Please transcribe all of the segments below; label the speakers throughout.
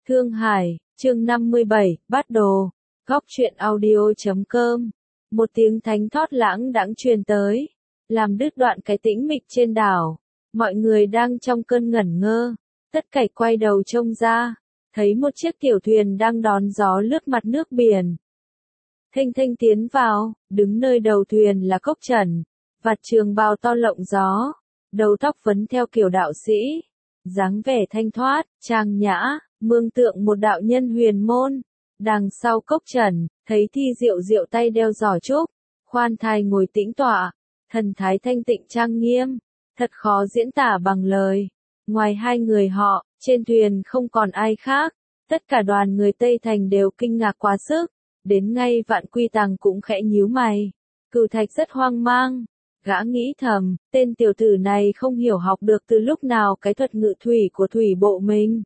Speaker 1: Thương Hải, chương 57, bắt đồ. Góc truyện audio.com. Một tiếng thánh thót lãng đãng truyền tới, làm đứt đoạn cái tĩnh mịch trên đảo. Mọi người đang trong cơn ngẩn ngơ, tất cả quay đầu trông ra, thấy một chiếc tiểu thuyền đang đón gió lướt mặt nước biển. Thênh thênh tiến vào, đứng nơi đầu thuyền là Cốc Trần, vạt trường bào to lộng gió, đầu tóc vấn theo kiểu đạo sĩ, dáng vẻ thanh thoát, trang nhã, mường tượng một đạo nhân huyền môn. Đằng sau Cốc Trần, thấy Thi Diệu Diệu tay đeo giỏ trúc, khoan thai ngồi tĩnh tọa, thần thái thanh tịnh trang nghiêm, thật khó diễn tả bằng lời. Ngoài hai người họ, trên thuyền không còn ai khác, tất cả đoàn người Tây Thành đều kinh ngạc quá sức, đến ngay Vạn Quy Tàng cũng khẽ nhíu mày. Cửu Thạch rất hoang mang, gã nghĩ thầm, tên tiểu tử này không hiểu học được từ lúc nào cái thuật ngự thủy của thủy bộ mình.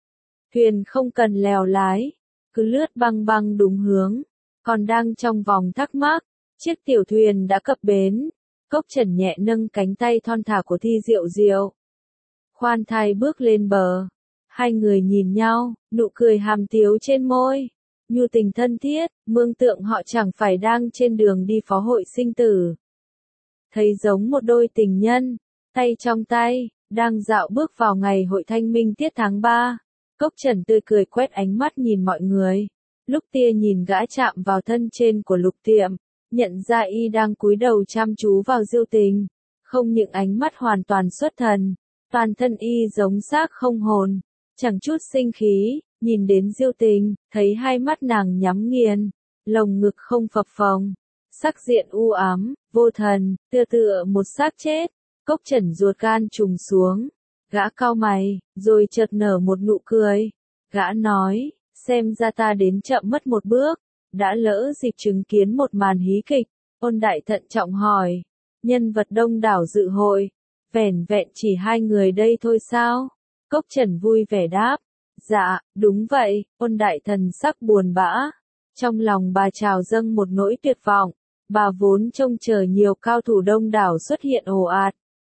Speaker 1: Thuyền không cần lèo lái, cứ lướt băng băng đúng hướng, còn đang trong vòng thắc mắc, chiếc tiểu thuyền đã cập bến. Cốc Trần nhẹ nâng cánh tay thon thả của Thi Diệu Diệu, khoan thai bước lên bờ. Hai người nhìn nhau, nụ cười hàm tiếu trên môi, nhu tình thân thiết, mường tượng họ chẳng phải đang trên đường đi phó hội sinh tử. Thấy giống một đôi tình nhân, tay trong tay, đang dạo bước vào ngày hội thanh minh tiết tháng 3. Cốc Trần tươi cười quét ánh mắt nhìn mọi người. Lúc tia nhìn gã chạm vào thân trên của Lục Tiệm, nhận ra y đang cúi đầu chăm chú vào Diêu Tình. Không những ánh mắt hoàn toàn xuất thần, toàn thân y giống xác không hồn, chẳng chút sinh khí. Nhìn đến Diêu Tình, thấy hai mắt nàng nhắm nghiền, lồng ngực không phập phồng, sắc diện u ám, vô thần, tựa tựa một xác chết. Cốc Trần ruột gan trùng xuống, gã cau mày, rồi chợt nở một nụ cười. Gã nói, xem ra ta đến chậm mất một bước, đã lỡ dịp chứng kiến một màn hí kịch. Ôn Đại thận trọng hỏi, nhân vật đông đảo dự hội, vẻn vẹn chỉ hai người đây thôi sao? Cốc Trần vui vẻ đáp, dạ, đúng vậy. Ôn Đại thần sắc buồn bã, trong lòng bà trào dâng một nỗi tuyệt vọng. Bà vốn trông chờ nhiều cao thủ đông đảo xuất hiện ồ ạt,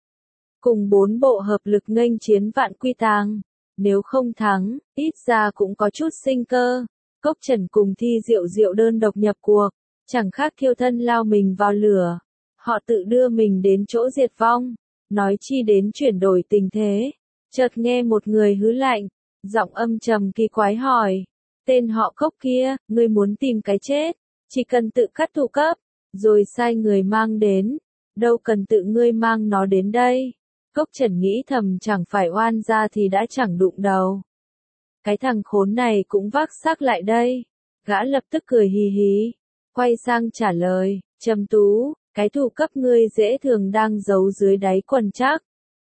Speaker 1: cùng 4 bộ hợp lực nghênh chiến Vạn Quy Tàng. Nếu không thắng, ít ra cũng có chút sinh cơ. Cốc Trần cùng Thi Diệu Diệu đơn độc nhập cuộc, chẳng khác thiêu thân lao mình vào lửa. Họ tự đưa mình đến chỗ diệt vong, nói chi đến chuyển đổi tình thế. Chợt nghe một người hứ lạnh, giọng âm trầm kỳ quái hỏi, tên họ Cốc kia, ngươi muốn tìm cái chết, chỉ cần tự cắt thủ cấp, rồi sai người mang đến, đâu cần tự ngươi mang nó đến đây. Cốc Trần nghĩ thầm, chẳng phải oan gia thì đã chẳng đụng đầu. Cái thằng khốn này cũng vác xác lại đây. Gã lập tức cười hì hì, quay sang trả lời, Trầm Tú, cái thủ cấp ngươi dễ thường đang giấu dưới đáy quần chắc.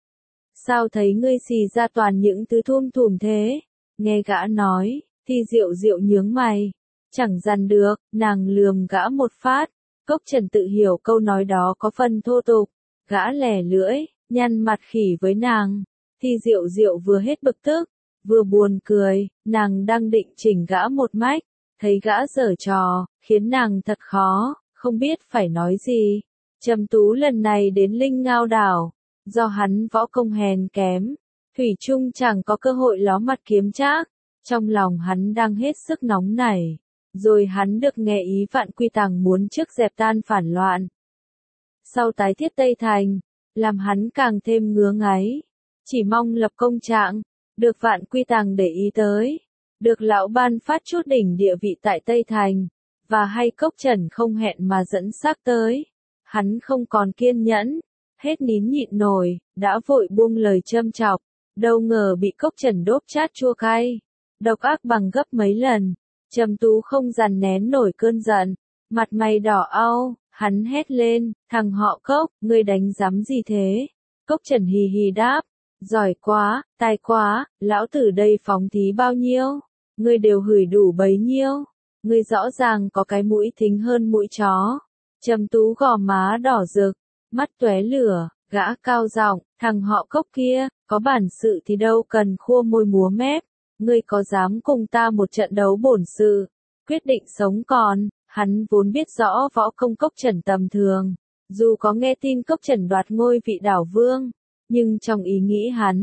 Speaker 1: Sao thấy ngươi xì ra toàn những thứ thum thùm thế? Nghe gã nói, Thi Diệu Diệu nhướng mày, chẳng dằn được, nàng lườm gã một phát. Cốc Trần tự hiểu câu nói đó có phần thô tục, gã lẻ lưỡi, nhăn mặt khỉ với nàng. Thi Diệu Diệu vừa hết bực tức, vừa buồn cười, nàng đang định chỉnh gã một mách, thấy gã giở trò, khiến nàng thật khó, không biết phải nói gì. Trầm Tú lần này đến Linh Ngao đảo, do hắn võ công hèn kém, thủy chung chẳng có cơ hội ló mặt kiếm trác. Trong lòng hắn đang hết sức nóng nảy, rồi hắn được nghe ý Vạn Quy Tàng muốn trước dẹp tan phản loạn, sau tái thiết Tây Thành, làm hắn càng thêm ngứa ngáy, chỉ mong lập công trạng, được Vạn Quy Tàng để ý tới, được lão ban phát chút đỉnh địa vị tại Tây Thành, và hay Cốc Trần không hẹn mà dẫn xác tới. Hắn không còn kiên nhẫn, hết nín nhịn nổi, đã vội buông lời châm chọc, đâu ngờ bị Cốc Trần đốp chát chua cay, độc ác bằng gấp mấy lần. Trầm Tú không dằn nén nổi cơn giận, mặt mày đỏ au, hắn hét lên, thằng họ Cốc, ngươi đánh giám gì thế? Cốc Trần hì hì đáp, giỏi quá, tài quá, lão tử đây phóng thí bao nhiêu, ngươi đều hửi đủ bấy nhiêu, ngươi rõ ràng có cái mũi thính hơn mũi chó. Trầm Tú gò má đỏ rực, mắt tóe lửa, gã cao giọng, thằng họ Cốc kia, có bản sự thì đâu cần khua môi múa mép, ngươi có dám cùng ta một trận đấu bổn sự, quyết định sống còn. Hắn vốn biết rõ võ công Cốc Trần tầm thường, dù có nghe tin Cốc Trần đoạt ngôi vị đảo vương, nhưng trong ý nghĩ hắn,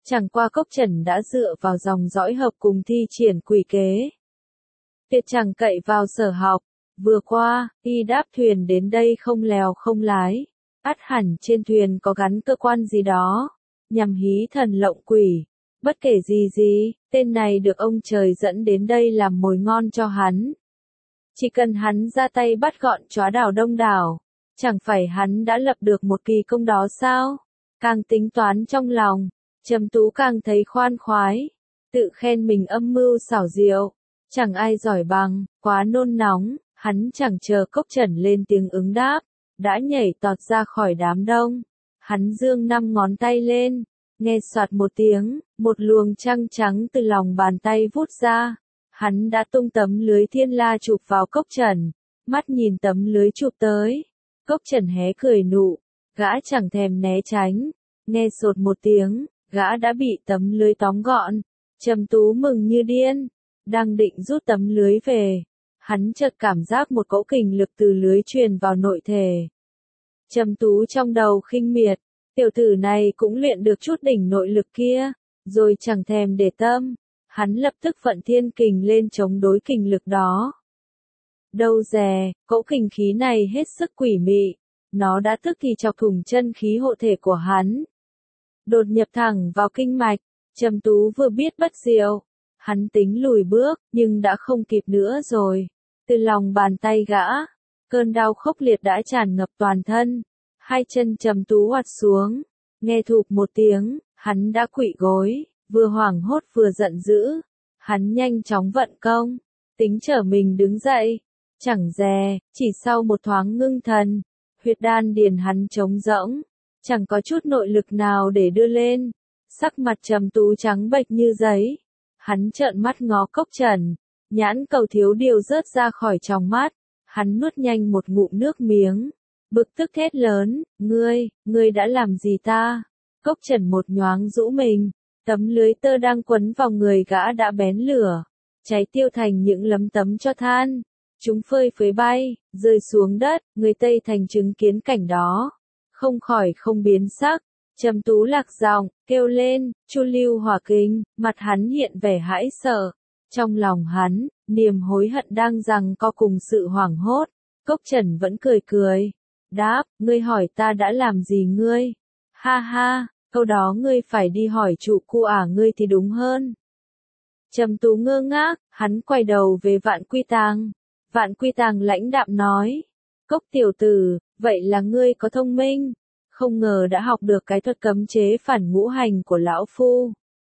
Speaker 1: Chẳng qua Cốc Trần đã dựa vào dòng dõi hợp cùng thi triển quỷ kế. Tuyệt chẳng cậy vào sở học, vừa qua, y đáp thuyền đến đây không lèo không lái. Ắt hẳn trên thuyền có gắn cơ quan gì đó, nhằm hí thần lộng quỷ. Bất kể gì, tên này được ông trời dẫn đến đây làm mồi ngon cho hắn. Chỉ cần hắn ra tay bắt gọn chó đảo đông đảo, chẳng phải hắn đã lập được một kỳ công đó sao? Càng tính toán trong lòng, Trầm Tú càng thấy khoan khoái, tự khen mình âm mưu xảo diệu, chẳng ai giỏi bằng, quá nôn nóng, hắn chẳng chờ Cốc Trần lên tiếng ứng đáp, đã nhảy tọt ra khỏi đám đông. Hắn giương 5 ngón tay lên, nghe soạt một tiếng, một luồng trăng trắng từ lòng bàn tay vút ra. Hắn đã tung tấm lưới thiên la chụp vào Cốc Trần, mắt nhìn tấm lưới chụp tới. Cốc Trần hé cười nụ, gã chẳng thèm né tránh, nghe sột một tiếng, gã đã bị tấm lưới tóm gọn. Trầm Tú mừng như điên, đang định rút tấm lưới về, hắn chợt cảm giác một cỗ kình lực từ lưới truyền vào nội thể. Trầm Tú trong đầu khinh miệt, tiểu tử này cũng luyện được chút đỉnh nội lực kia, rồi chẳng thèm để tâm, hắn lập tức vận thiên kình lên chống đối kình lực đó. Đâu dè, cỗ kình khí này hết sức quỷ mị, nó đã tức thì chọc thủng chân khí hộ thể của hắn. Đột nhập thẳng vào kinh mạch, Trầm Tú vừa biết bất diệu, hắn tính lùi bước, nhưng đã không kịp nữa rồi. Từ lòng bàn tay gã, cơn đau khốc liệt đã tràn ngập toàn thân, hai chân Trầm Tú oặt xuống, nghe thụp một tiếng, hắn đã quỵ gối, vừa hoảng hốt vừa giận dữ. Hắn nhanh chóng vận công, tính trở mình đứng dậy, chẳng dè, chỉ sau một thoáng ngưng thần, huyệt đan điền hắn trống rỗng, chẳng có chút nội lực nào để đưa lên. Sắc mặt Trầm Tú trắng bệch như giấy, hắn trợn mắt ngó Cốc Trần, nhãn cầu thiếu điều rớt ra khỏi tròng mắt, hắn nuốt nhanh một ngụm nước miếng, bực tức thét lớn, ngươi đã làm gì ta? Cốc Trần một nhoáng rũ mình, tấm lưới tơ đang quấn vào người gã đã bén lửa, cháy tiêu thành những lấm tấm tro than, chúng phơi phới bay, rơi xuống đất. Người Tây Thành chứng kiến cảnh đó, không khỏi không biến sắc. Trầm Tú lạc giọng, kêu lên, Chu Lưu Hỏa Kình, mặt hắn hiện vẻ hãi sợ. Trong lòng hắn, niềm hối hận đang giằng co cùng sự hoảng hốt. Cốc Trần vẫn cười, đáp, ngươi hỏi ta đã làm gì ngươi? Ha ha, câu đó ngươi phải đi hỏi trụ cu ngươi thì đúng hơn. Trầm Tú ngơ ngác, hắn quay đầu về Vạn Quy Tàng. Vạn Quy Tàng lãnh đạm nói, Cốc tiểu tử, vậy là ngươi có thông minh, không ngờ đã học được cái thuật cấm chế phản ngũ hành của lão phu.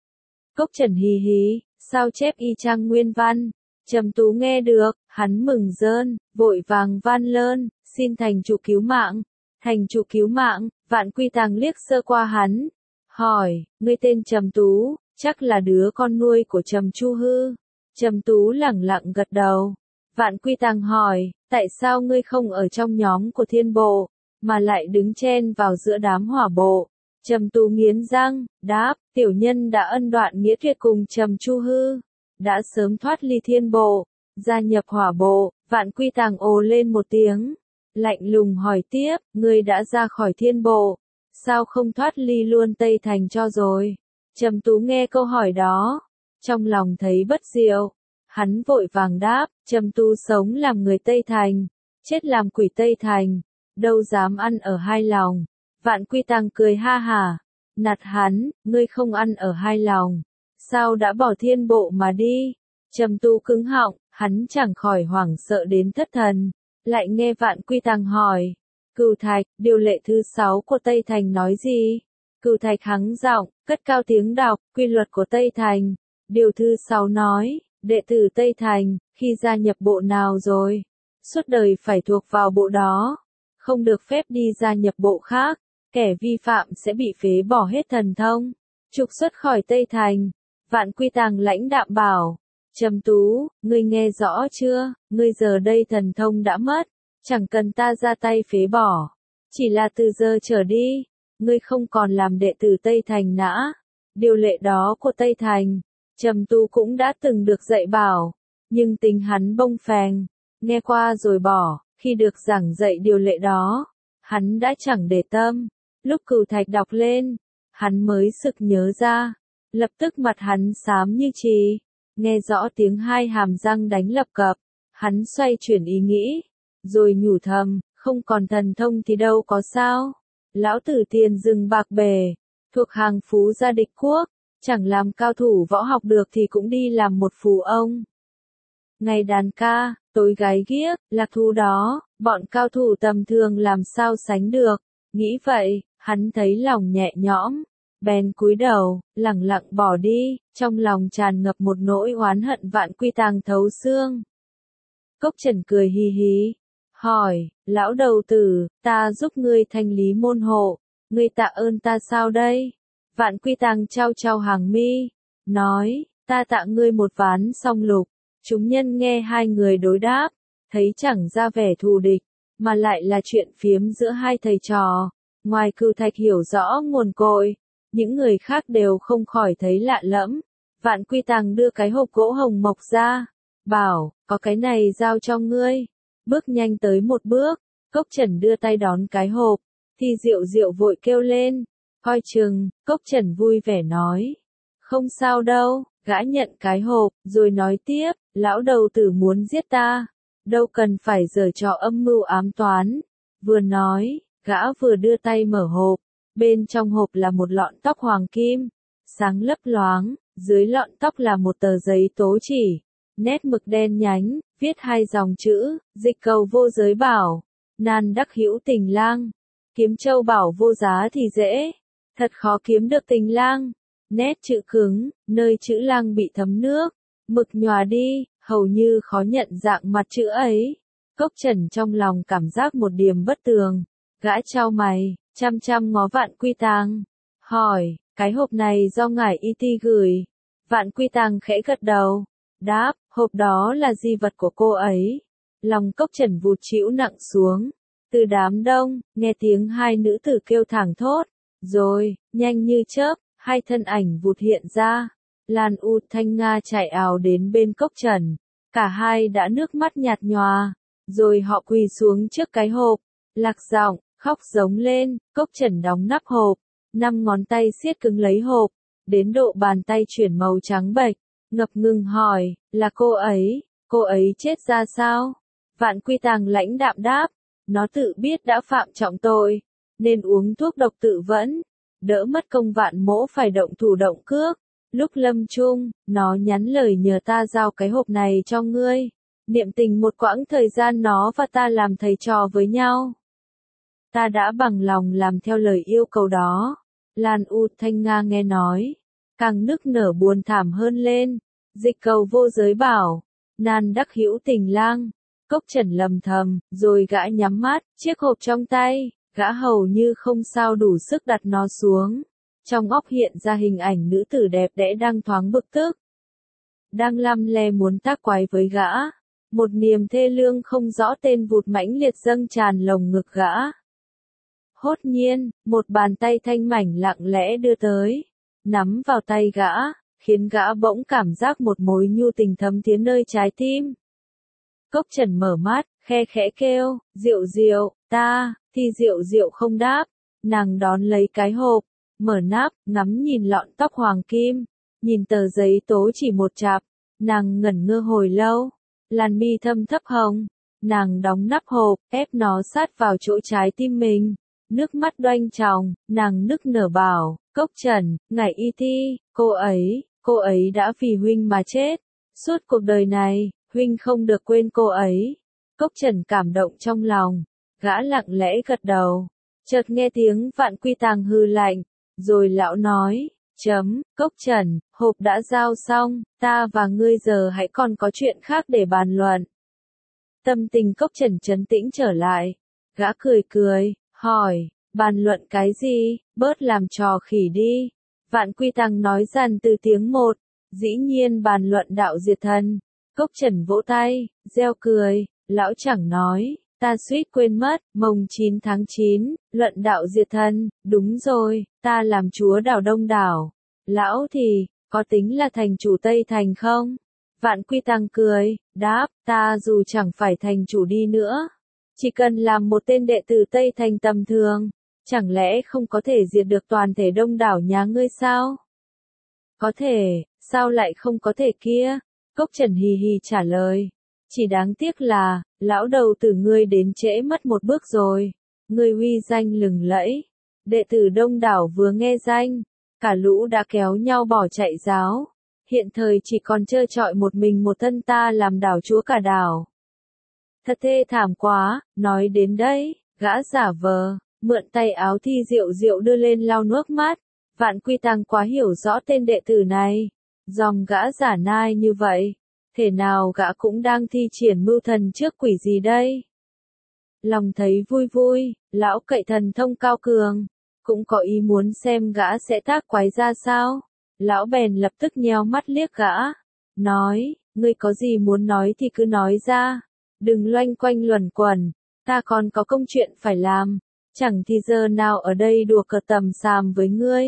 Speaker 1: Cốc Trần hì hí, sao chép y chang nguyên văn. Trầm Tú nghe được, hắn mừng rơn, vội vàng van lơn, xin thành chủ cứu mạng. Thành chủ cứu mạng. Vạn Quy Tàng liếc sơ qua hắn, hỏi, ngươi tên Trầm Tú, chắc là đứa con nuôi của Trầm Chu hư? Trầm Tú lẳng lặng gật đầu. Vạn Quy Tàng hỏi, tại sao ngươi không ở trong nhóm của thiên bộ, mà lại đứng chen vào giữa đám hỏa bộ? Trầm Tú nghiến răng, đáp, tiểu nhân đã ân đoạn nghĩa tuyệt cùng Trầm Chu hư, đã sớm thoát ly thiên bộ, gia nhập hỏa bộ. Vạn Quy Tàng ồ lên một tiếng, lạnh lùng hỏi tiếp, ngươi đã ra khỏi thiên bộ, sao không thoát ly luôn Tây Thành cho rồi? Trầm Tú nghe câu hỏi đó, trong lòng thấy bất diệu, hắn vội vàng đáp, Trầm Tú sống làm người Tây Thành, chết làm quỷ Tây Thành, đâu dám ăn ở hai lòng. Vạn Quy Tàng cười ha hả, nạt hắn, ngươi không ăn ở hai lòng, sao đã bỏ thiên bộ mà đi? Trầm Tú cứng họng, hắn chẳng khỏi hoảng sợ đến thất thần, lại nghe Vạn Quy Tàng hỏi, Cửu Thạch, điều lệ thứ 6 của Tây Thành nói gì? Cửu Thạch hắng giọng, cất cao tiếng đọc, quy luật của Tây Thành. Điều thứ 6 nói, đệ tử Tây Thành, khi gia nhập bộ nào rồi, suốt đời phải thuộc vào bộ đó, không được phép đi gia nhập bộ khác, kẻ vi phạm sẽ bị phế bỏ hết thần thông, trục xuất khỏi Tây Thành. Vạn Quy Tàng lãnh đạm bảo, Trầm Tú, ngươi nghe rõ chưa, ngươi giờ đây thần thông đã mất, chẳng cần ta ra tay phế bỏ, chỉ là từ giờ trở đi, ngươi không còn làm đệ tử Tây Thành nữa. Điều lệ đó của Tây Thành, Trầm Tú cũng đã từng được dạy bảo, nhưng tính hắn bông phèn, nghe qua rồi bỏ. Khi được giảng dạy điều lệ đó, hắn đã chẳng để tâm. Lúc Cửu Thạch đọc lên, hắn mới sực nhớ ra, Lập tức mặt hắn xám như chì, nghe rõ tiếng hai hàm răng đánh lập cập, hắn xoay chuyển ý nghĩ, rồi nhủ thầm, không còn thần thông thì đâu có sao. Lão tử tiền rừng bạc bề, thuộc hàng phú gia địch quốc, chẳng làm cao thủ võ học được thì cũng đi làm một phù ông. Ngày đàn ca, tối gái ghiếc, lạc thú đó, bọn cao thủ tầm thường làm sao sánh được. Nghĩ vậy, hắn thấy lòng nhẹ nhõm, bèn cúi đầu, lẳng lặng bỏ đi, trong lòng tràn ngập một nỗi oán hận vạn quy tàng thấu xương. Cốc Trần cười hì hì, hỏi, lão đầu tử, ta giúp ngươi thanh lý môn hộ, ngươi tạ ơn ta sao đây? Vạn quy tàng trao trao hàng mi, nói, ta tạ ngươi một ván song lục. Chúng nhân nghe hai người đối đáp, thấy chẳng ra vẻ thù địch, mà lại là chuyện phiếm giữa hai thầy trò. Ngoài Cửu Thạch hiểu rõ nguồn cội, những người khác đều không khỏi thấy lạ lẫm. Vạn Quy Tàng đưa cái hộp gỗ hồng mộc ra, bảo, có cái này giao cho ngươi. Bước nhanh tới một bước, Cốc Trần đưa tay đón cái hộp, thì Diệu Diệu vội kêu lên, coi chừng. Cốc Trần vui vẻ nói, không sao đâu. Gã nhận cái hộp, rồi nói tiếp, lão đầu tử muốn giết ta, đâu cần phải giở trò âm mưu ám toán. Vừa nói, gã vừa đưa tay mở hộp, bên trong hộp là một lọn tóc hoàng kim, sáng lấp loáng, dưới lọn tóc là một tờ giấy tố chỉ, nét mực đen nhánh, viết hai dòng chữ, dịch cầu vô giới bảo, nan đắc hữu tình lang, kiếm châu bảo vô giá thì dễ, thật khó kiếm được tình lang. Nét chữ cứng, nơi chữ lang bị thấm nước, mực nhòa đi, hầu như khó nhận dạng mặt chữ ấy. Cốc Trần trong lòng cảm giác một điểm bất tường, gã chau mày, chăm chăm ngó Vạn Quy Tàng, hỏi, cái hộp này do ngài Y gửi. Vạn Quy Tàng khẽ gật đầu, đáp, hộp đó là di vật của cô ấy. Lòng Cốc Trần vụt chịu nặng xuống, từ đám đông, nghe tiếng hai nữ tử kêu thảng thốt, rồi, nhanh như chớp. Hai thân ảnh vụt hiện ra, Lan U Thanh Nga chạy ào đến bên Cốc Trần, cả hai đã nước mắt nhạt nhòa, rồi họ quỳ xuống trước cái hộp, lạc giọng, khóc giống lên. Cốc Trần đóng nắp hộp, 5 ngón tay siết cứng lấy hộp, đến độ bàn tay chuyển màu trắng bệch, ngập ngừng hỏi, là cô ấy chết ra sao? Vạn Quy Tàng lãnh đạm đáp, nó tự biết đã phạm trọng tội, nên uống thuốc độc tự vẫn. Đỡ mất công Vạn mỗ phải động thủ động cước. Lúc lâm chung, nó nhắn lời nhờ ta giao cái hộp này cho ngươi. Niệm tình một quãng thời gian nó và ta làm thầy trò với nhau. Ta đã bằng lòng làm theo lời yêu cầu đó. Lan U Thanh Nga nghe nói, càng nức nở buồn thảm hơn lên. Dịch cầu vô giới bảo, nan đắc hữu tình lang. Cốc Trần lầm thầm, rồi gã nhắm mắt, chiếc hộp trong tay. Gã hầu như không sao đủ sức đặt nó xuống. Trong óc hiện ra hình ảnh nữ tử đẹp đẽ đang thoáng bực tức, đang lăm le muốn tác quái với gã. Một niềm thê lương không rõ tên vụt mãnh liệt dâng tràn lồng ngực gã. Hốt nhiên, một bàn tay thanh mảnh lặng lẽ đưa tới, nắm vào tay gã, khiến gã bỗng cảm giác một mối nhu tình thấm thía nơi trái tim. Cốc Trần mở mắt, khe khẽ kêu, Diệu Diệu, ta. Thì Diệu Diệu không đáp, nàng đón lấy cái hộp, mở nắp, ngắm nhìn lọn tóc hoàng kim, nhìn tờ giấy tố chỉ một chặp, nàng ngẩn ngơ hồi lâu, làn mi thâm thấp hồng, nàng đóng nắp hộp, ép nó sát vào chỗ trái tim mình, nước mắt đoanh tròng, nàng nức nở bảo, Cốc Trần, ngài Y, cô ấy đã vì huynh mà chết, suốt cuộc đời này, huynh không được quên cô ấy. Cốc Trần cảm động trong lòng. Gã lặng lẽ gật đầu, chợt nghe tiếng Vạn Quy Tàng hừ lạnh, rồi lão nói, Cốc Trần, hộp đã giao xong, ta và ngươi giờ hãy còn có chuyện khác để bàn luận. Tâm tình Cốc Trần trấn tĩnh trở lại, gã cười cười, hỏi, bàn luận cái gì, bớt làm trò khỉ đi. Vạn Quy Tàng nói dằn từ tiếng một, dĩ nhiên bàn luận đạo diệt thần. Cốc Trần vỗ tay, reo cười, lão chẳng nói. Ta suýt quên mất, mồng 9 tháng 9, luận đạo diệt thần, đúng rồi, ta làm chúa đảo Đông đảo. Lão thì, có tính là thành chủ Tây Thành không? Vạn Quy Tàng cười, đáp, ta dù chẳng phải thành chủ đi nữa, chỉ cần làm một tên đệ tử Tây Thành tầm thường, chẳng lẽ không có thể diệt được toàn thể Đông đảo nhà ngươi sao? Có thể, sao lại không có thể kia? Cốc Trần hì hì trả lời. Chỉ đáng tiếc là, lão đầu tử ngươi đến trễ mất một bước rồi. Ngươi uy danh lừng lẫy. Đệ tử đông đảo vừa nghe danh, cả lũ đã kéo nhau bỏ chạy giáo. Hiện thời chỉ còn trơ trọi một mình một thân ta làm đảo chúa cả đảo. Thật thê thảm quá, nói đến đây, gã giả vờ, mượn tay áo Thi Diệu Diệu đưa lên lau nước mắt. Vạn Quy Tăng quá hiểu rõ tên đệ tử này. Dòng gã giả nai như vậy, thể nào gã cũng đang thi triển mưu thần trước quỷ gì đây? Lòng thấy vui vui, lão cậy thần thông cao cường, cũng có ý muốn xem gã sẽ tác quái ra sao. Lão bèn lập tức nheo mắt liếc gã, nói, ngươi có gì muốn nói thì cứ nói ra, đừng loanh quanh luẩn quẩn, ta còn có công chuyện phải làm, chẳng thì giờ nào ở đây đùa cợt tầm xàm với ngươi.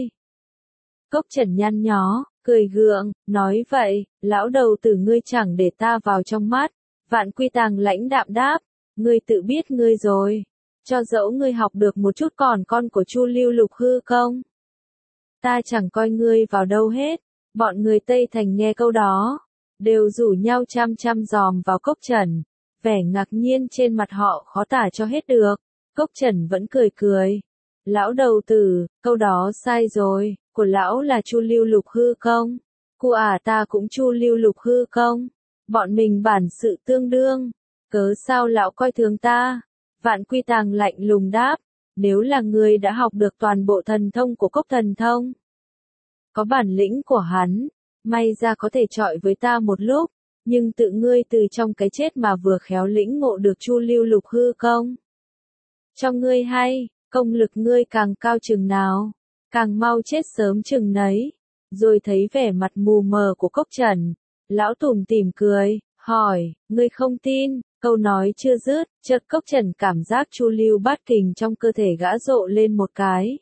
Speaker 1: Cốc Trần nhăn nhó, cười gượng, nói vậy, lão đầu tử ngươi chẳng để ta vào trong mắt. Vạn Quy Tàng lãnh đạm đáp, ngươi tự biết ngươi rồi, cho dẫu ngươi học được một chút còn con của Chu Lưu Lục hư không. Ta chẳng coi ngươi vào đâu hết. Bọn người Tây Thành nghe câu đó, đều rủ nhau chăm chăm dòm vào Cốc Trần, vẻ ngạc nhiên trên mặt họ khó tả cho hết được. Cốc Trần vẫn cười cười. Lão đầu tử, câu đó sai rồi, của lão là Chu Lưu Lục hư không? Của ta cũng Chu Lưu Lục hư không? Bọn mình bản sự tương đương, cớ sao lão coi thường ta? Vạn Quy Tàng lạnh lùng đáp, nếu là ngươi đã học được toàn bộ thần thông của Cốc Thần Thông, có bản lĩnh của hắn, may ra có thể chọi với ta một lúc, nhưng tự ngươi từ trong cái chết mà vừa khéo lĩnh ngộ được Chu Lưu Lục hư không? Cho ngươi hay, công lực ngươi càng cao chừng nào, càng mau chết sớm chừng nấy. Rồi thấy vẻ mặt mù mờ của Cốc Trần, lão tủm tỉm cười, hỏi, ngươi không tin? Câu nói chưa dứt, chợt Cốc Trần cảm giác Chu Lưu Bát Kình trong cơ thể gã rộ lên một cái.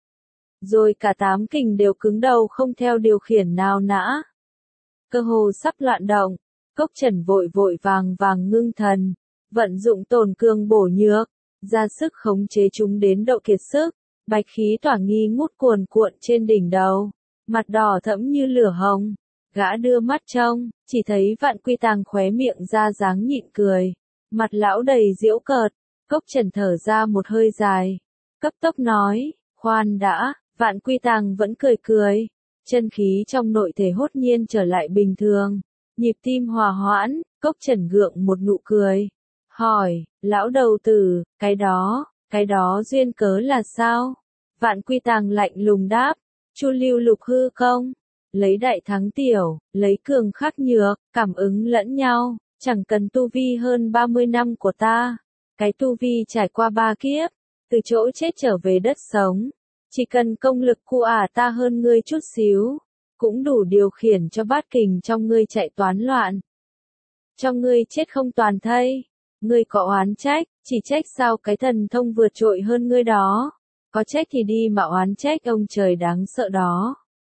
Speaker 1: Rồi cả 8 kình đều cứng đầu không theo điều khiển nào nã. Cơ hồ sắp loạn động, Cốc Trần vội vội vàng vàng ngưng thần, vận dụng tổn cương bổ nhược, ra sức khống chế chúng đến độ kiệt sức, bạch khí tỏa nghi ngút cuồn cuộn trên đỉnh đầu, mặt đỏ thẫm như lửa hồng. Gã đưa mắt trông, chỉ thấy Vạn Quy Tàng khóe miệng ra dáng nhịn cười, mặt lão đầy giễu cợt. Cốc Trần thở ra một hơi dài, cấp tốc nói, khoan đã. Vạn Quy Tàng vẫn cười cười, chân khí trong nội thể hốt nhiên trở lại bình thường, nhịp tim hòa hoãn. Cốc Trần gượng một nụ cười, hỏi, lão đầu tử, cái đó duyên cớ là sao? Vạn Quy Tàng lạnh lùng đáp, Chu Lưu Lục hư không? Lấy đại thắng tiểu, lấy cường khắc nhược, cảm ứng lẫn nhau, chẳng cần tu vi hơn 30 năm của ta. Cái tu vi trải qua 3 kiếp, từ chỗ chết trở về đất sống. Chỉ cần công lực của ta hơn ngươi chút xíu, cũng đủ điều khiển cho bát kình trong ngươi chạy toán loạn. Cho ngươi chết không toàn thây. Ngươi có oán trách, chỉ trách sao cái thần thông vượt trội hơn ngươi đó. Có trách thì đi mà oán trách ông trời đáng sợ đó.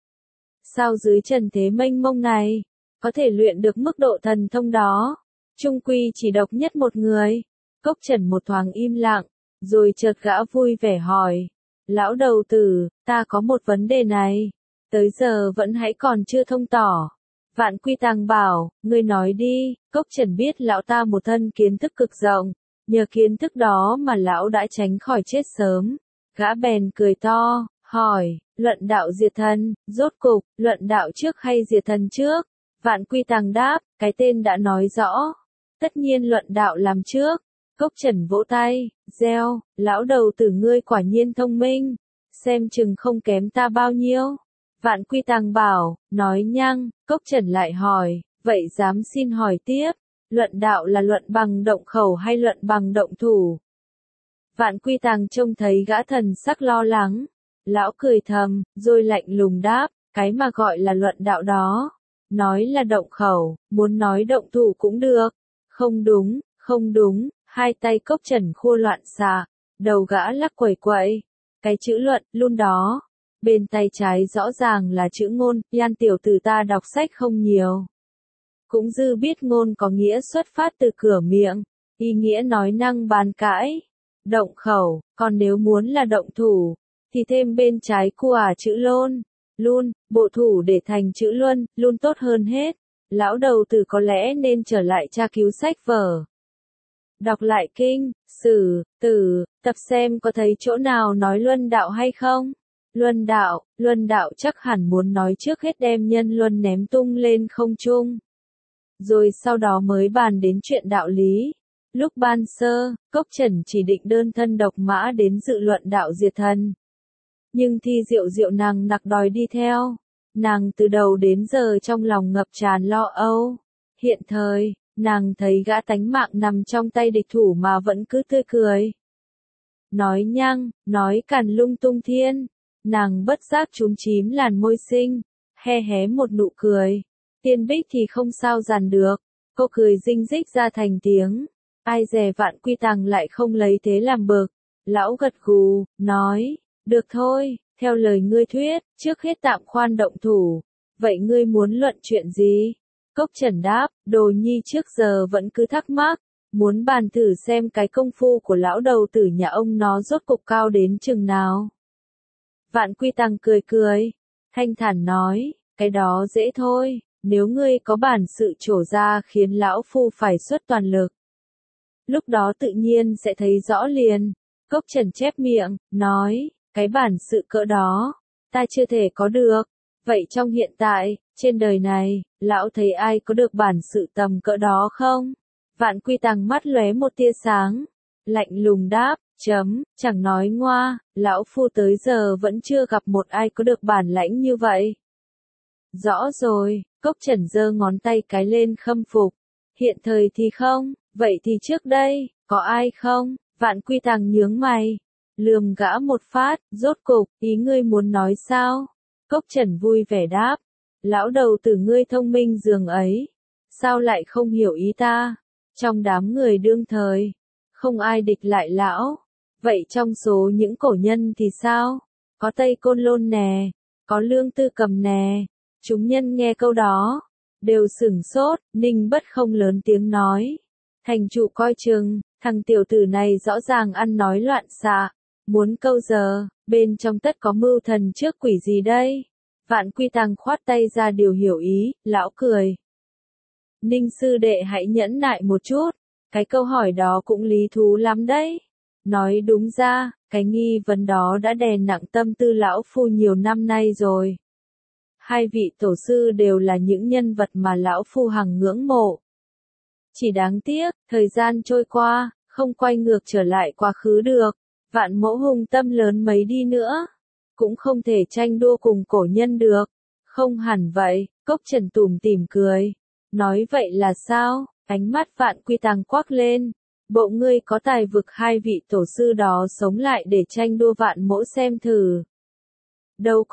Speaker 1: Sao dưới trần thế mênh mông này, có thể luyện được mức độ thần thông đó? Chung quy chỉ độc nhất một người. Cốc Trần một thoáng im lặng, rồi chợt gã vui vẻ hỏi. Lão đầu tử, ta có một vấn đề này, tới giờ vẫn hãy còn chưa thông tỏ. Vạn Quy Tàng bảo, ngươi nói đi. Cốc Trần biết lão ta một thân kiến thức cực rộng, nhờ kiến thức đó mà lão đã tránh khỏi chết sớm. Gã bèn cười to, hỏi, luận đạo diệt thần, rốt cục, luận đạo trước hay diệt thần trước? Vạn Quy Tàng đáp, cái tên đã nói rõ, tất nhiên luận đạo làm trước. Cốc Trần vỗ tay, reo, lão đầu tử ngươi quả nhiên thông minh, xem chừng không kém ta bao nhiêu. Vạn Quy Tàng bảo, nói nhăng. Cốc Trần lại hỏi, vậy dám xin hỏi tiếp, luận đạo là luận bằng động khẩu hay luận bằng động thủ? Vạn Quy Tàng trông thấy gã thần sắc lo lắng, lão cười thầm, rồi lạnh lùng đáp, cái mà gọi là luận đạo đó, nói là động khẩu, muốn nói động thủ cũng được. Không đúng, không đúng. Hai tay Cốc Trần khua loạn xạ, đầu gã lắc quẩy quẩy. Cái chữ luận, luôn đó. Bên tay trái rõ ràng là chữ ngôn, Yan tiểu tử ta đọc sách không nhiều. Cũng dư biết ngôn có nghĩa xuất phát từ cửa miệng, ý nghĩa nói năng bàn cãi. Động khẩu, còn nếu muốn là động thủ, thì thêm bên trái chữ lôn. Luôn, bộ thủ để thành chữ luân, luôn tốt hơn hết. Lão đầu tử có lẽ nên trở lại tra cứu sách vở. Đọc lại kinh, sử, tử, tập xem có thấy chỗ nào nói luân đạo hay không? Luân đạo chắc hẳn muốn nói trước hết đem nhân luân ném tung lên không trung. Rồi sau đó mới bàn đến chuyện đạo lý. Lúc ban sơ, Cốc Trần chỉ định đơn thân độc mã đến dự luận đạo diệt thần. Nhưng Thi Diệu Diệu nàng nặc đòi đi theo. Nàng từ đầu đến giờ trong lòng ngập tràn lo âu. Hiện thời, nàng thấy gã tánh mạng nằm trong tay địch thủ mà vẫn cứ tươi cười. Nói nhăng, nói càn lung tung thiên. Nàng bất giác chúm chím làn môi xinh, hé hé một nụ cười. Tiên Bích thì không sao dằn được, cô cười rinh rích ra thành tiếng. Ai dè Vạn Quy Tàng lại không lấy thế làm bực. Lão gật gù, nói, được thôi, theo lời ngươi thuyết, trước hết tạm khoan động thủ. Vậy ngươi muốn luận chuyện gì? Cốc Trần đáp, Đồ Nhi trước giờ vẫn cứ thắc mắc, muốn bàn thử xem cái công phu của lão đầu tử nhà ông nó rốt cục cao đến chừng nào. Vạn Quy Tàng cười cười, thanh thản nói, cái đó dễ thôi, nếu ngươi có bản sự trổ ra khiến lão phu phải xuất toàn lực. Lúc đó tự nhiên sẽ thấy rõ liền. Cốc Trần chép miệng, nói, cái bản sự cỡ đó, ta chưa thể có được. Vậy trong hiện tại, trên đời này, lão thấy ai có được bản sự tầm cỡ đó không? Vạn Quy Tàng mắt lóe một tia sáng, lạnh lùng đáp, chẳng nói ngoa, lão phu tới giờ vẫn chưa gặp một ai có được bản lãnh như vậy. Rõ rồi, Cốc Trần giơ ngón tay cái lên khâm phục. Hiện thời thì không, vậy thì trước đây, có ai không? Vạn Quy Tàng nhướng mày, lườm gã một phát, rốt cục, ý ngươi muốn nói sao? Cốc Trần vui vẻ đáp, lão đầu tử ngươi thông minh dường ấy, sao lại không hiểu ý ta? Trong đám người đương thời, không ai địch lại lão. Vậy trong số những cổ nhân thì sao? Có Tây Côn Lôn nè, có Lương Tư Cầm nè. Chúng nhân nghe câu đó, đều sửng sốt, Ninh Bất không lớn tiếng nói. Thành chủ coi chừng, thằng tiểu tử này rõ ràng ăn nói loạn xạ, muốn câu giờ, bên trong tất có mưu thần trước quỷ gì đây? Vạn Quy Tàng khoát tay ra điều hiểu ý, lão cười. Ninh sư đệ hãy nhẫn nại một chút, cái câu hỏi đó cũng lý thú lắm đấy. Nói đúng ra, cái nghi vấn đó đã đè nặng tâm tư lão phu nhiều năm nay rồi. Hai vị tổ sư đều là những nhân vật mà lão phu hằng ngưỡng mộ. Chỉ đáng tiếc, thời gian trôi qua, không quay ngược trở lại quá khứ được. Vạn mẫu hùng tâm lớn mấy đi nữa, cũng không thể tranh đua cùng cổ nhân được. Không hẳn vậy, Cốc Trần tủm tỉm cười. Nói vậy là sao? Ánh mắt Vạn Quy Tàng quắc lên. Bộ ngươi có tài vực hai vị tổ sư đó sống lại để tranh đua vạn mẫu xem thử. Đâu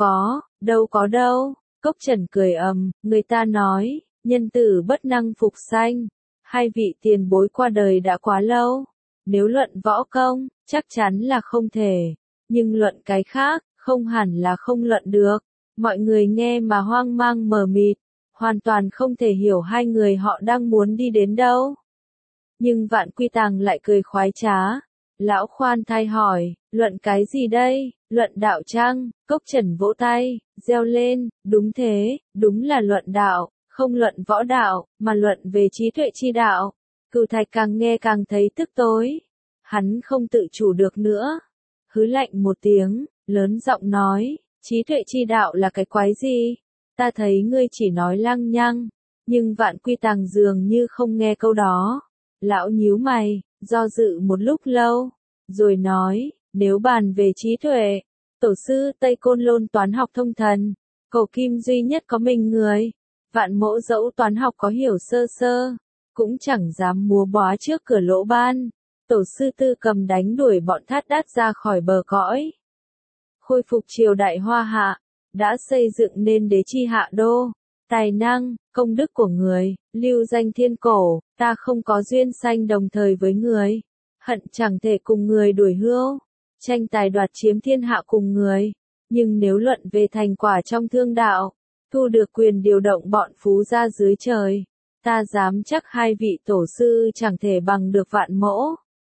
Speaker 1: có đâu. Cốc Trần cười người ta nói, nhân tử bất năng phục sanh. Hai vị tiền bối qua đời đã quá lâu. Nếu luận võ công, chắc chắn là không thể. Nhưng luận cái khác, không hẳn là không luận được. Mọi người nghe mà hoang mang mờ mịt, hoàn toàn không thể hiểu hai người họ đang muốn đi đến đâu. Nhưng Vạn Quy Tàng lại cười khoái trá. Lão khoan thai hỏi, luận cái gì đây? Luận đạo chăng? Cốc Trần vỗ tay, reo lên, đúng thế, đúng là luận đạo, không luận võ đạo, mà luận về trí tuệ chi đạo. Cửu Thạch càng nghe càng thấy tức tối. Hắn không tự chủ được nữa. Hứ lạnh một tiếng, lớn giọng nói, trí tuệ chi đạo là cái quái gì? Ta thấy ngươi chỉ nói lăng nhăng. Nhưng Vạn Quy Tàng dường như không nghe câu đó. Lão nhíu mày, do dự một lúc lâu, rồi nói, nếu bàn về trí tuệ, tổ sư Tây Côn Lôn toán học thông thần, Cổ Kim duy nhất có mình người. Vạn mẫu dẫu toán học có hiểu sơ sơ, cũng chẳng dám múa bóa trước cửa lỗ ban. Tổ sư Tư Cầm đánh đuổi bọn Thát Đát ra khỏi bờ cõi. Khôi phục triều đại Hoa Hạ, đã xây dựng nên đế chi hạ đô. Tài năng, công đức của người, lưu danh thiên cổ, ta không có duyên sanh đồng thời với người. Hận chẳng thể cùng người đuổi hưu, tranh tài đoạt chiếm thiên hạ cùng người. Nhưng nếu luận về thành quả trong thương đạo, thu được quyền điều động bọn phú ra dưới trời, ta dám chắc hai vị tổ sư chẳng thể bằng được Vạn mẫu.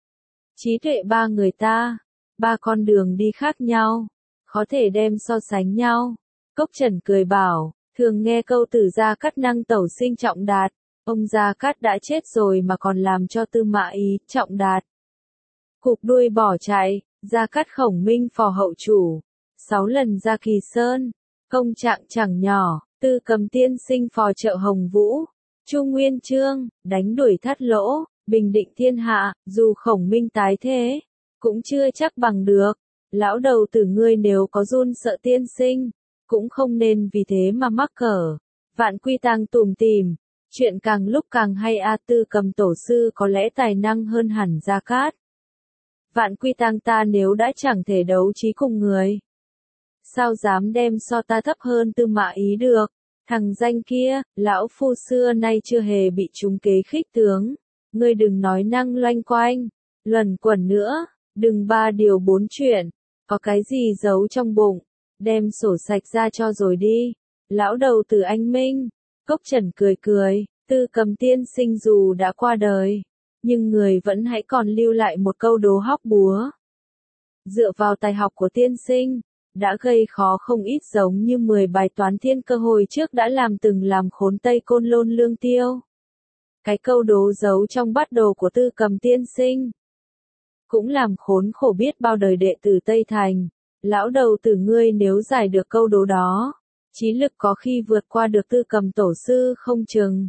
Speaker 1: Trí tuệ ba người ta, ba con đường đi khác nhau, khó thể đem so sánh nhau. Cốc Trần cười bảo, thường nghe câu từ Gia Cát năng tẩu sinh trọng đạt, ông Gia Cát đã chết rồi mà còn làm cho Tư Mã Ý trọng đạt. Cụp đuôi bỏ chạy, Gia Cát khổng minh phò hậu chủ, 6 lần ra Kỳ Sơn, công trạng chẳng nhỏ, Tư Cầm tiên sinh phò trợ Hồng Vũ, Chu Nguyên Chương, đánh đuổi Thát Lỗ, bình định thiên hạ, dù khổng minh tái thế, cũng chưa chắc bằng được. Lão đầu tử ngươi nếu có run sợ tiên sinh, cũng không nên vì thế mà mắc cỡ. Vạn Quy Tang tủm tỉm, chuyện càng lúc càng hay a. Tư Cầm tổ sư có lẽ tài năng hơn hẳn Gia Cát. Vạn Quy Tang ta nếu đã chẳng thể đấu trí cùng người, sao dám đem so ta thấp hơn Tư Mã Ý được? Thằng danh kia, lão phu xưa nay chưa hề bị chúng kế khích tướng. Ngươi đừng nói năng loanh quanh, luẩn quẩn nữa, đừng ba điều bốn chuyện, có cái gì giấu trong bụng, đem sổ sạch ra cho rồi đi. Lão đầu tử anh minh, Cốc Trần cười cười, Tư Cầm tiên sinh dù đã qua đời, nhưng người vẫn hãy còn lưu lại một câu đố hóc búa. Dựa vào tài học của tiên sinh, đã gây khó không ít, giống như 10 bài toán thiên cơ hồi trước đã từng làm khốn Tây Côn Lôn Lương Tiêu. Cái câu đố giấu trong bát đồ của Tư Cầm tiên sinh, cũng làm khốn khổ biết bao đời đệ tử Tây Thành. Lão đầu tử ngươi nếu giải được câu đố đó, trí lực có khi vượt qua được Tư Cầm tổ sư không chừng.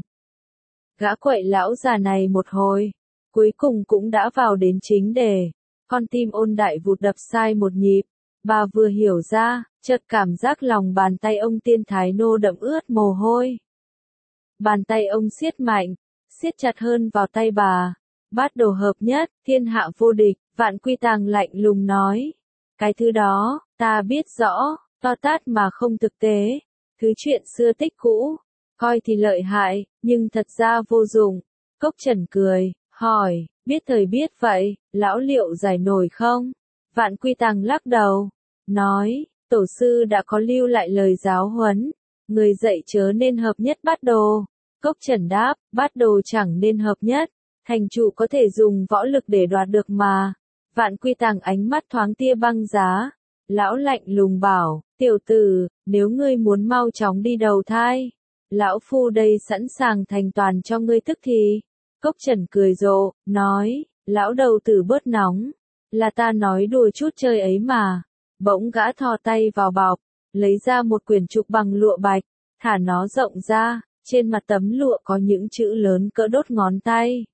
Speaker 1: Gã quậy lão già này một hồi, cuối cùng cũng đã vào đến chính đề. Con tim Ôn Đại vụt đập sai một nhịp, bà vừa hiểu ra, chợt cảm giác lòng bàn tay ông Tiên Thái Nô đẫm ướt mồ hôi. Bàn tay ông siết mạnh, siết chặt hơn vào tay bà. Bát đồ hợp nhất, thiên hạ vô địch. Vạn Quy Tang lạnh lùng nói, cái thứ đó, ta biết rõ, to tát mà không thực tế. Thứ chuyện xưa tích cũ, coi thì lợi hại, nhưng thật ra vô dụng. Cốc Trần cười, hỏi, biết thời biết vậy, lão liệu giải nổi không? Vạn Quy Tang lắc đầu, nói, tổ sư đã có lưu lại lời giáo huấn, người dạy chớ nên hợp nhất bát đồ. Cốc Trần đáp, bát đồ chẳng nên hợp nhất, thành trụ có thể dùng võ lực để đoạt được mà. Vạn Quy Tang ánh mắt thoáng tia băng giá, lão lạnh lùng bảo, tiểu tử, nếu ngươi muốn mau chóng đi đầu thai, lão phu đây sẵn sàng thành toàn cho ngươi tức thì. Cốc Trần cười rộ, nói, lão đầu tử bớt nóng, là ta nói đùa chút chơi ấy mà. Bỗng gã thò tay vào bọc, lấy ra một quyển trục bằng lụa bạch, thả nó rộng ra, trên mặt tấm lụa có những chữ lớn cỡ đốt ngón tay.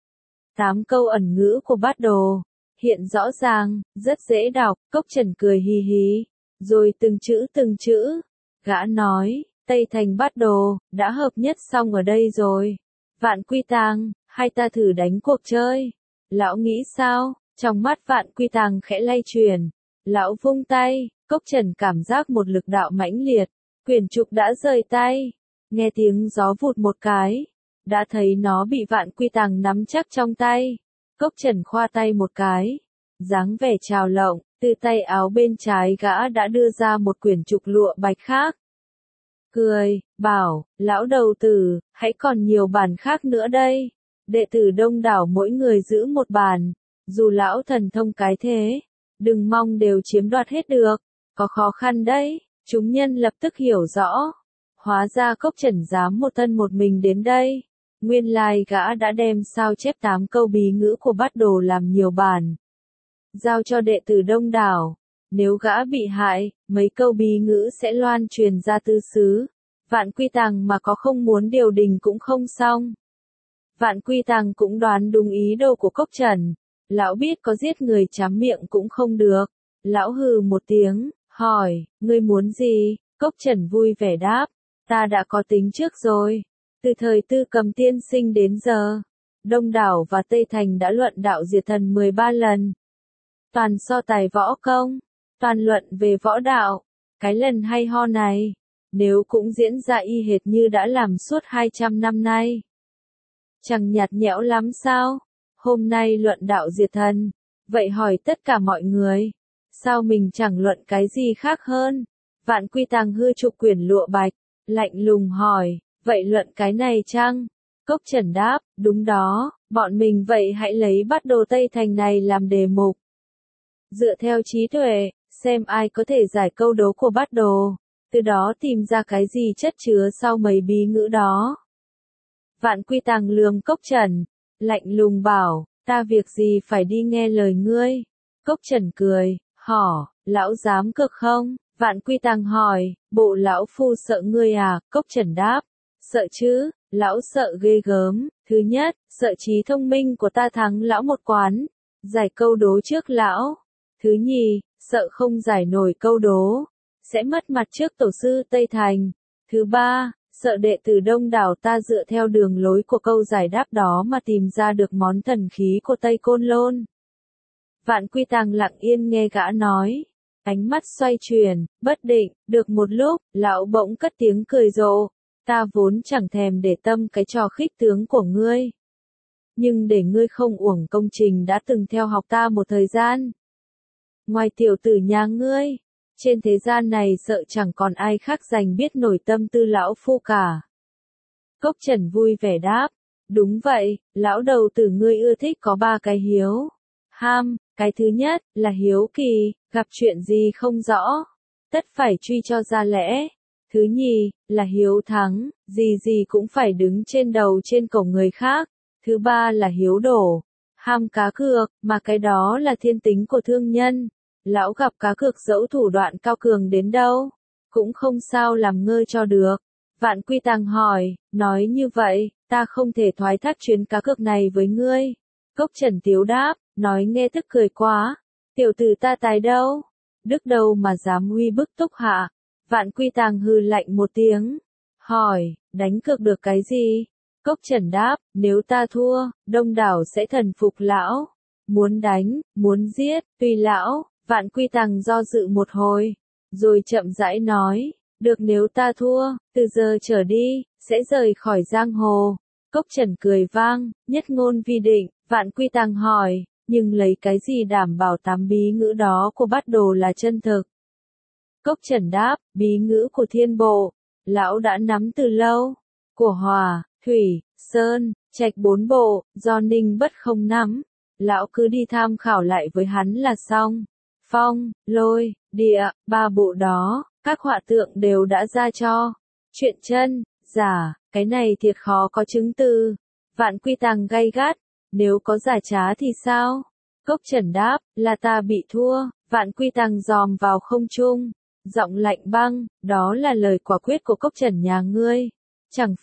Speaker 1: 8 câu ẩn ngữ của bát đồ, hiện rõ ràng, rất dễ đọc. Cốc Trần cười hì hì, rồi từng chữ, gã nói, Tây Thành bát đồ, đã hợp nhất xong ở đây rồi. Vạn Quy Tang, hay ta thử đánh cuộc chơi? Lão nghĩ sao? Trong mắt Vạn Quy Tang khẽ lay chuyển, lão vung tay, Cốc Trần cảm giác một lực đạo mãnh liệt, quyển trục đã rời tay, nghe tiếng gió vụt một cái, đã thấy nó bị Vạn Quy Tang nắm chắc trong tay. Cốc Trần khoa tay một cái, dáng vẻ trào lộng, từ tay áo bên trái gã đã đưa ra một quyển trục lụa bạch khác. Cười, bảo, lão đầu tử, hãy còn nhiều bản khác nữa đây. Đệ tử đông đảo mỗi người giữ một bản, dù lão thần thông cái thế, đừng mong đều chiếm đoạt hết được, có khó khăn đấy. Chúng nhân lập tức hiểu rõ, hóa ra Cốc Trần dám một thân một mình đến đây. Nguyên lai gã đã đem sao chép 8 câu bí ngữ của bát đồ làm nhiều bản, giao cho đệ tử đông đảo. Nếu gã bị hại, mấy câu bí ngữ sẽ loan truyền ra tứ xứ. Vạn Quy Tang mà có không muốn điều đình cũng không xong. Vạn Quy Tang cũng đoán đúng ý đồ của Cốc Trần. Lão biết có giết người trám miệng cũng không được. Lão hừ một tiếng, hỏi, ngươi muốn gì? Cốc Trần vui vẻ đáp, ta đã có tính trước rồi. Từ thời Tư Cầm tiên sinh đến giờ, Đông đảo và Tây Thành đã luận đạo diệt thần 13 lần. Toàn so tài võ công, toàn luận về võ đạo. Cái lần hay ho này, nếu cũng diễn ra y hệt như đã làm suốt 200 năm nay, chẳng nhạt nhẽo lắm sao? Hôm nay luận đạo diệt thần, vậy hỏi tất cả mọi người, sao mình chẳng luận cái gì khác hơn? Vạn Quy Tang hư trục quyển lụa bạch, lạnh lùng hỏi, vậy luận cái này chăng? Cốc Trần đáp, đúng đó, bọn mình vậy hãy lấy bát đồ Tây Thành này làm đề mục. Dựa theo trí tuệ, xem ai có thể giải câu đố của bát đồ. từ đó tìm ra cái gì chất chứa sau mấy bí ngữ đó. Vạn Quy Tàng lườm Cốc Trần, lạnh lùng bảo, ta việc gì phải đi nghe lời ngươi. Cốc Trần cười, hỏi, lão dám cược không? Vạn Quy Tàng hỏi, bộ lão phu sợ ngươi à? Cốc Trần đáp, sợ chứ, lão sợ ghê gớm. Thứ nhất, sợ trí thông minh của ta thắng lão một quán, giải câu đố trước lão. Thứ nhì, sợ không giải nổi câu đố, sẽ mất mặt trước tổ sư Tây Thành. Thứ ba, sợ đệ tử đông đảo ta dựa theo đường lối của câu giải đáp đó mà tìm ra được món thần khí của Tây Côn Lôn. Vạn Quy Tàng lặng yên nghe gã nói, ánh mắt xoay chuyển, bất định, được một lúc, lão bỗng cất tiếng cười rộ, ta vốn chẳng thèm để tâm cái trò khích tướng của ngươi. Nhưng để ngươi không uổng công trình đã từng theo học ta một thời gian. Ngoài tiểu tử nhà ngươi, trên thế gian này sợ chẳng còn ai khác dành biết nổi tâm tư lão phu cả. Cốc Trần vui vẻ đáp, đúng vậy, lão đầu tử ngươi ưa thích có ba cái hiếu. Ham, cái thứ nhất, là hiếu kỳ, gặp chuyện gì không rõ, tất phải truy cho ra lẽ. Thứ nhì, là hiếu thắng, gì gì cũng phải đứng trên đầu trên cổ người khác. Thứ ba là hiếu đổ, ham cá cược, mà cái đó là thiên tính của thương nhân. Lão gặp cá cược dẫu thủ đoạn cao cường đến đâu, cũng không sao làm ngơ cho được. Vạn Quy Tàng hỏi, nói như vậy, ta không thể thoái thác chuyến cá cược này với ngươi. Cốc Trần tiếu đáp, nói nghe tức cười quá, tiểu tử ta tài đâu, đức đâu mà dám uy bức túc hạ. Vạn Quy Tàng hừ lạnh một tiếng, hỏi, đánh cược được cái gì? Cốc Trần đáp, nếu ta thua, đông đảo sẽ thần phục lão. Muốn đánh, muốn giết, tùy lão. Vạn Quy Tàng do dự một hồi, rồi chậm rãi nói, được nếu ta thua, từ giờ trở đi, sẽ rời khỏi giang hồ. Cốc Trần cười vang, nhất ngôn vi định. Vạn Quy Tàng hỏi, nhưng lấy cái gì đảm bảo 8 bí ngữ đó của Bát Đồ là chân thực? Cốc Trần đáp, bí ngữ của thiên bộ, lão đã nắm từ lâu. Của hỏa, thủy, sơn, trạch 4 bộ, do Ninh Bất không nắm, lão cứ đi tham khảo lại với hắn là xong. Phong, lôi, địa, 3 bộ đó, các họa tượng đều đã ra cho. Chuyện chân, giả, cái này thiệt khó có chứng từ. Vạn Quy Tàng gay gắt, nếu có giả trá thì sao? Cốc Trần đáp, là ta bị thua. Vạn Quy Tàng dòm vào không trung, giọng lạnh băng, đó là lời quả quyết của Cốc Trần nhà ngươi. Chẳng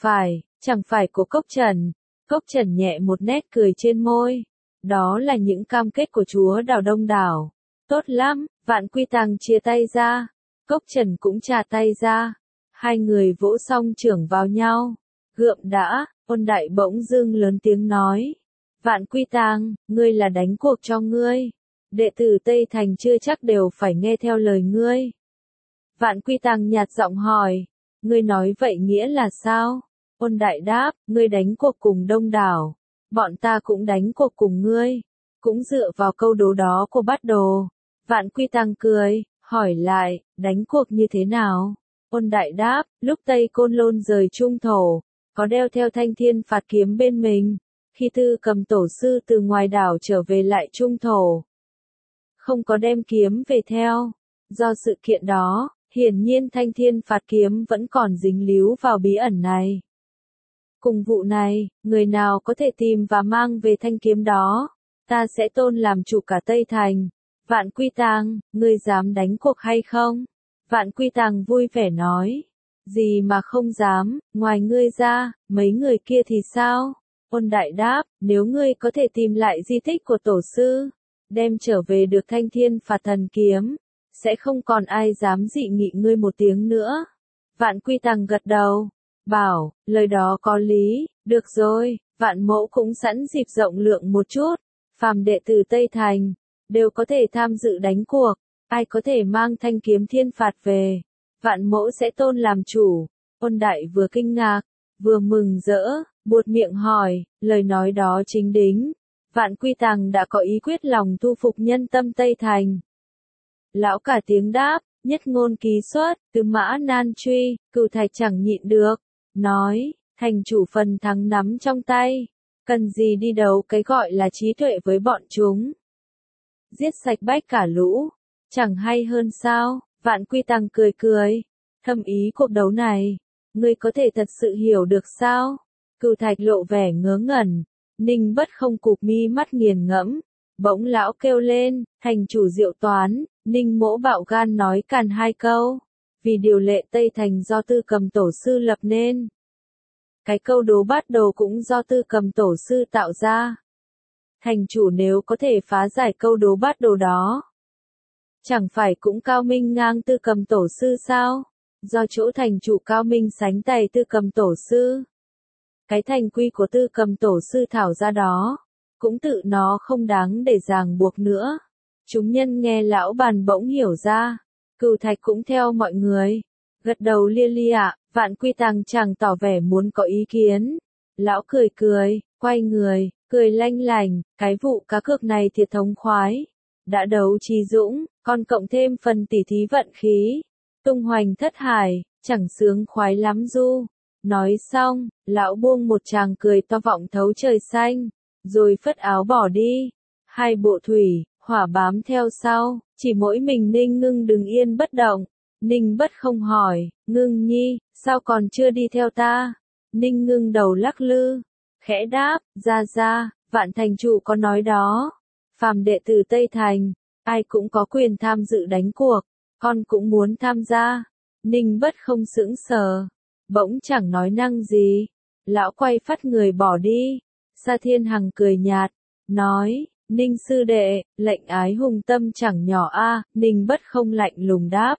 Speaker 1: phải của Cốc Trần. Cốc Trần nhẹ một nét cười trên môi. Đó là những cam kết của chúa đảo đông đảo. Tốt lắm, Vạn Quy Tàng chia tay ra. Cốc Trần cũng trà tay ra. Hai người vỗ song trưởng vào nhau. Gượm đã, Ôn Đại bỗng dưng lớn tiếng nói. Vạn Quy Tàng, ngươi là đánh cuộc cho ngươi. Đệ tử Tây Thành chưa chắc đều phải nghe theo lời ngươi. Vạn Quy Tàng nhạt giọng hỏi. Ngươi nói vậy nghĩa là sao? Ôn Đại đáp, ngươi đánh cuộc cùng đông đảo. Bọn ta cũng đánh cuộc cùng ngươi. Cũng dựa vào câu đố đó của Bát Đồ. Vạn Quy Tàng cười, hỏi lại, đánh cuộc như thế nào? Ôn Đại đáp, lúc Tây Côn Lôn rời Trung Thổ, có đeo theo thanh thiên phạt kiếm bên mình. Khi Tư Cầm tổ sư từ ngoài đảo trở về lại Trung Thổ, không có đem kiếm về theo. Do sự kiện đó, hiển nhiên thanh thiên phạt kiếm vẫn còn dính líu vào bí ẩn này. Cùng vụ này, người nào có thể tìm và mang về thanh kiếm đó, ta sẽ tôn làm chủ cả Tây Thành. Vạn Quy Tàng, ngươi dám đánh cuộc hay không? Vạn Quy Tàng vui vẻ nói. Gì mà không dám, ngoài ngươi ra, mấy người kia thì sao? Ôn Đại đáp, nếu ngươi có thể tìm lại di tích của tổ sư, đem trở về được thanh thiên phạt thần kiếm, sẽ không còn ai dám dị nghị ngươi một tiếng nữa. Vạn Quy Tàng gật đầu, bảo, lời đó có lý, được rồi, Vạn Mẫu cũng sẵn dịp rộng lượng một chút, phàm đệ tử Tây Thành, đều có thể tham dự đánh cuộc, ai có thể mang thanh kiếm thiên phạt về, Vạn Mẫu sẽ tôn làm chủ. Ôn Đại vừa kinh ngạc, vừa mừng rỡ, buột miệng hỏi, lời nói đó chính đính. Vạn Quy Tàng đã có ý quyết lòng thu phục nhân tâm Tây Thành. Lão cả tiếng đáp, nhất ngôn ký xuất, tứ mã nan truy, Cửu Thạch chẳng nhịn được, nói, thành chủ phần thắng nắm trong tay, cần gì đi đấu cái gọi là trí tuệ với bọn chúng. Giết sạch bách cả lũ, chẳng hay hơn sao? Vạn Quy Tàng cười cười, Thâm ý cuộc đấu này, ngươi có thể thật sự hiểu được sao? Cửu Thạch lộ vẻ ngớ ngẩn, Ninh Bất không cụp mi mắt nghiền ngẫm, bỗng lão kêu lên, thành chủ Diệu Toán, Ninh Mỗ bạo gan nói càn hai câu, vì điều lệ Tây Thành do Tư Cầm tổ sư lập nên. Cái câu đố bát đồ cũng do Tư Cầm tổ sư tạo ra. Thành chủ nếu có thể phá giải câu đố bát đồ đó, chẳng phải cũng cao minh ngang Tư Cầm tổ sư sao? Do chỗ thành chủ cao minh sánh tay Tư Cầm tổ sư. Cái thành quy của Tư Cầm tổ sư thảo ra đó, cũng tự nó không đáng để ràng buộc nữa. Chúng nhân nghe lão bàn bỗng hiểu ra, Cửu Thạch cũng theo mọi người, gật đầu lia lịa, Vạn Quy Tàng chẳng tỏ vẻ muốn có ý kiến. Lão cười cười, quay người, cười lanh lành, cái vụ cá cược này thiệt thống khoái. Đã đấu trí dũng, còn cộng thêm phần tỉ thí vận khí. Tung hoành thất hải, chẳng sướng khoái lắm du. Nói xong, lão buông một tràng cười to vọng thấu trời xanh, rồi phất áo bỏ đi. Hai bộ thủy, hỏa bám theo sau, chỉ mỗi mình Ninh Ngưng đứng yên bất động. Ninh Bất không hỏi, Ngưng nhi, sao còn chưa đi theo ta? Ninh Ngưng đầu lắc lư, khẽ đáp, ra, Vạn thành chủ có nói đó. Phàm đệ tử Tây Thành, ai cũng có quyền tham dự đánh cuộc, con cũng muốn tham gia. Ninh Bất không sững sờ, bỗng chẳng nói năng gì. Lão quay phắt người bỏ đi. Sa Thiên Hằng cười nhạt, nói, Ninh sư đệ, lệnh ái hùng tâm chẳng nhỏ a. Ninh Bất không lạnh lùng đáp.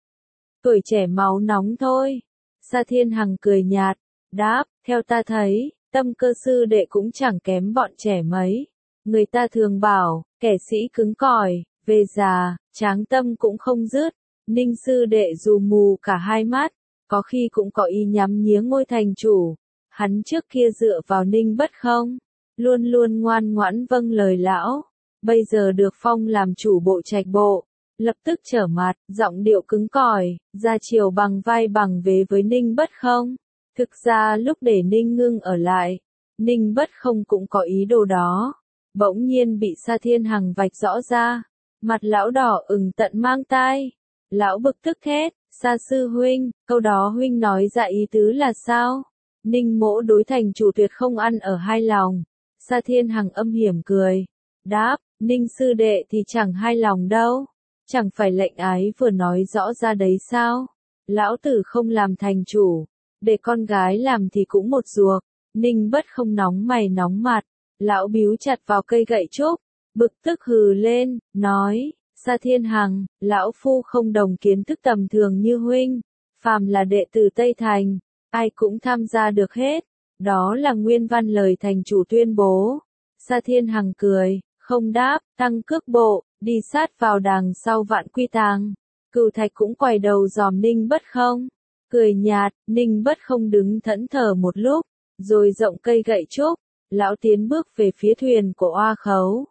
Speaker 1: Tuổi trẻ máu nóng thôi. Sa Thiên Hằng cười nhạt, đáp, theo ta thấy, tâm cơ sư đệ cũng chẳng kém bọn trẻ mấy. Người ta thường bảo, kẻ sĩ cứng cỏi, về già, tráng tâm cũng không dứt. Ninh sư đệ dù mù cả hai mắt, có khi cũng có ý nhắm nhía ngôi thành chủ. Hắn trước kia dựa vào Ninh Bất không, luôn luôn ngoan ngoãn vâng lời lão. Bây giờ được phong làm chủ bộ trạch bộ, lập tức trở mặt, giọng điệu cứng cỏi, ra chiều bằng vai bằng vế với Ninh Bất không. Thực ra lúc để Ninh Ngưng ở lại, Ninh Bất không cũng có ý đồ đó. Bỗng nhiên bị Sa Thiên Hằng vạch rõ ra, mặt lão đỏ ửng tận mang tai. Lão bực tức thét, Sa sư huynh, câu đó huynh nói ra ý tứ là sao? Ninh Mỗ đối thành chủ tuyệt không ăn ở hai lòng. Sa Thiên Hằng âm hiểm cười, đáp, Ninh sư đệ thì chẳng hai lòng đâu. Chẳng phải lệnh ái vừa nói rõ ra đấy sao? Lão tử không làm thành chủ, để con gái làm thì cũng một ruột. Ninh Bất không nóng mày nóng mặt, lão bíu chặt vào cây gậy trúc, bực tức hừ lên, nói, Sa Thiên Hằng, lão phu không đồng kiến thức tầm thường như huynh, phàm là đệ tử Tây Thành, ai cũng tham gia được hết, đó là nguyên văn lời thành chủ tuyên bố. Sa Thiên Hằng cười, không đáp, tăng cước bộ, đi sát vào đằng sau Vạn Quy Tàng. Cửu Thạch cũng quay đầu dòm Ninh Bất không, cười nhạt. Ninh Bất không đứng thẫn thờ một lúc, rồi rộng cây gậy trúc, lão tiến bước về phía thuyền của Oa Khấu.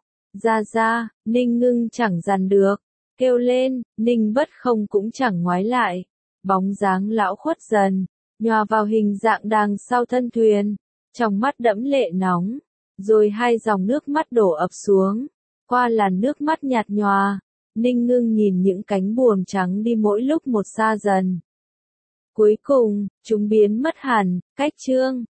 Speaker 1: Ra, Ninh Ngưng chẳng dằn được, kêu lên. Ninh Bất không cũng chẳng ngoái lại, bóng dáng lão khuất dần, nhòa vào hình dạng đằng sau thân thuyền, trong mắt đẫm lệ nóng, rồi hai dòng nước mắt đổ ập xuống, qua làn nước mắt nhạt nhòa. Ninh Ngưng nhìn những cánh buồm trắng đi mỗi lúc một xa dần. Cuối cùng, chúng biến mất hẳn, cách chương